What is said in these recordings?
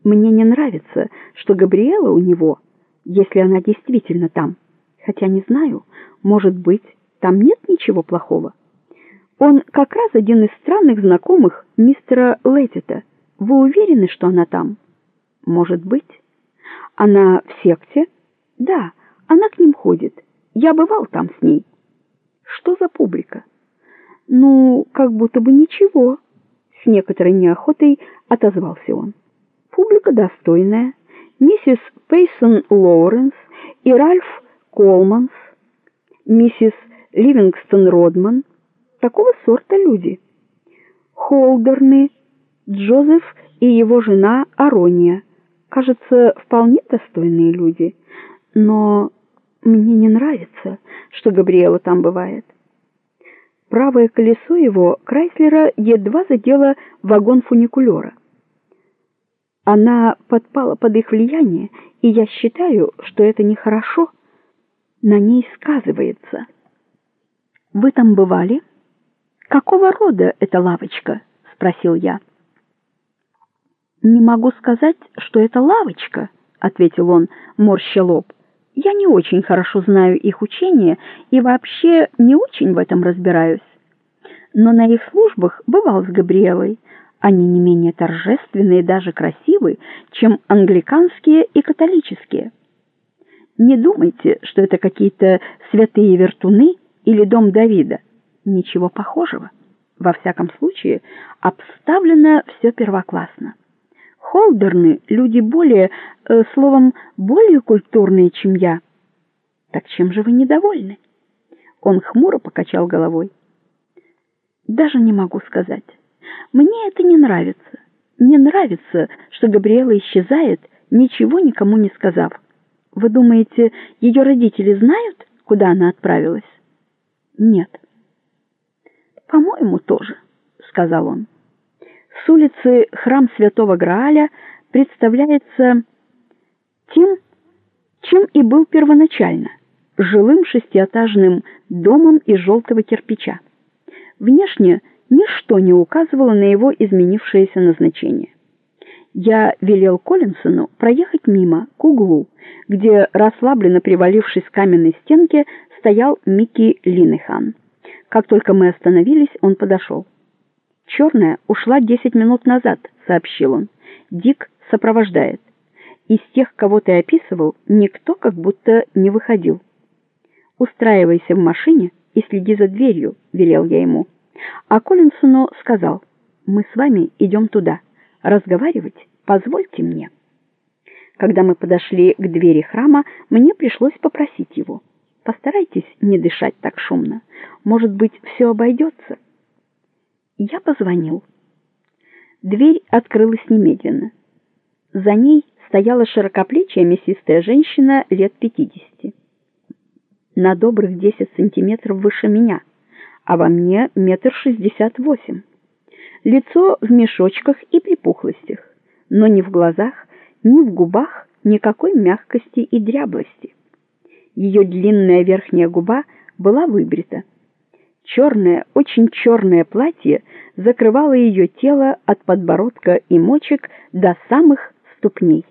Мне не нравится, что Габриэла у него, если она действительно там. Хотя не знаю, может быть, там нет ничего плохого. Он как раз один из странных знакомых мистера Леттита. Вы уверены, что она там? Может быть. Она в секте? Да, она к ним ходит. Я бывал там с ней. Что за публика? Ну, как будто бы ничего. С некоторой неохотой отозвался он. Публика достойная. Миссис Пейсон Лоуренс и Ральф Колманс, миссис Ливингстон Родман. Такого сорта люди. Холдерны, Джозеф и его жена Арония. Кажется, вполне достойные люди. Но мне не нравится, что Габриэла там бывает. Правое колесо его Крайслера едва задело вагон фуникулера. Она подпала под их влияние, и я считаю, что это нехорошо. На ней сказывается. Вы там бывали? Какого рода эта лавочка? Спросил я. Не могу сказать, что это лавочка, ответил он, морща лоб. Я не очень хорошо знаю их учение и вообще не очень в этом разбираюсь. Но на их службах бывал с Габриэлой. Они не менее торжественные и даже красивые, чем англиканские и католические. Не думайте, что это какие-то святые вертуны или дом Давида. Ничего похожего. Во всяком случае, обставлено все первоклассно. Холдерны — люди более, словом, более культурные, чем я. Так чем же вы недовольны? Он хмуро покачал головой. Даже не могу сказать. Мне это не нравится. Не нравится, что Габриэла исчезает, ничего никому не сказав. Вы думаете, ее родители знают, куда она отправилась? Нет. По-моему, тоже, сказал он. С улицы Храм Святого Грааля представляется тем, чем и был первоначально, жилым шестиэтажным домом из желтого кирпича. Внешне ничто не указывало на его изменившееся назначение. Я велел Коллинсону проехать мимо, к углу, где, расслабленно привалившись к каменной стенке, стоял Микки Линнехан. Как только мы остановились, он подошел. «Черная ушла 10 минут назад», — сообщил он. «Дик сопровождает. Из тех, кого ты описывал, никто как будто не выходил». «Устраивайся в машине и следи за дверью», — велел я ему. А Коллинсону сказал: «Мы с вами идем туда. Разговаривать позвольте мне». Когда мы подошли к двери храма, мне пришлось попросить его: «Постарайтесь не дышать так шумно. Может быть, все обойдется». Я позвонил. Дверь открылась немедленно. За ней стояла широкоплечая мясистая женщина лет 50. На добрых 10 сантиметров выше меня, а во мне 1,68 м. Лицо в мешочках и припухлостях, но ни в глазах, ни в губах никакой мягкости и дряблости. Ее длинная верхняя губа была выбрита. Черное, очень черное платье закрывало ее тело от подбородка и мочек до самых ступней.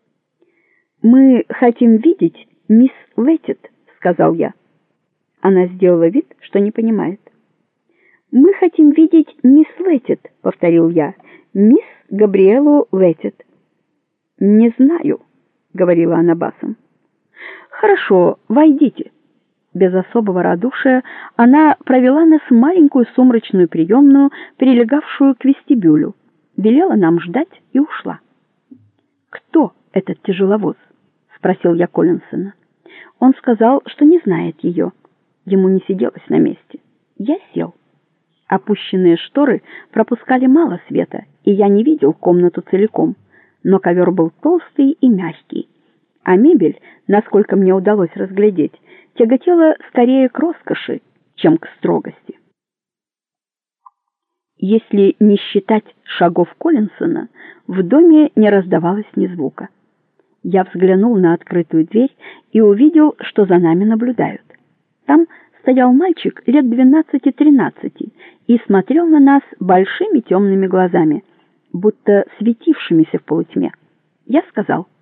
«Мы хотим видеть мисс Леттит», — сказал я. Она сделала вид, что не понимает. «Мы хотим видеть мисс Леттит», — повторил я. «Мисс Габриэлу Леттит». «Не знаю», — говорила она басом. «Хорошо, войдите». Без особого радушия она провела нас в маленькую сумрачную приемную, прилегавшую к вестибюлю, велела нам ждать и ушла. «Кто этот тяжеловоз?» — спросил я Коллинсона. Он сказал, что не знает ее. Ему не сиделось на месте. Я сел. Опущенные шторы пропускали мало света, и я не видел комнату целиком, но ковер был толстый и мягкий, а мебель, насколько мне удалось разглядеть, тяготела скорее к роскоши, чем к строгости. Если не считать шагов Коллинсона, в доме не раздавалось ни звука. Я взглянул на открытую дверь и увидел, что за нами наблюдают. Там стоял мальчик лет 12-13 и смотрел на нас большими темными глазами, будто светившимися в полутьме. я сказал: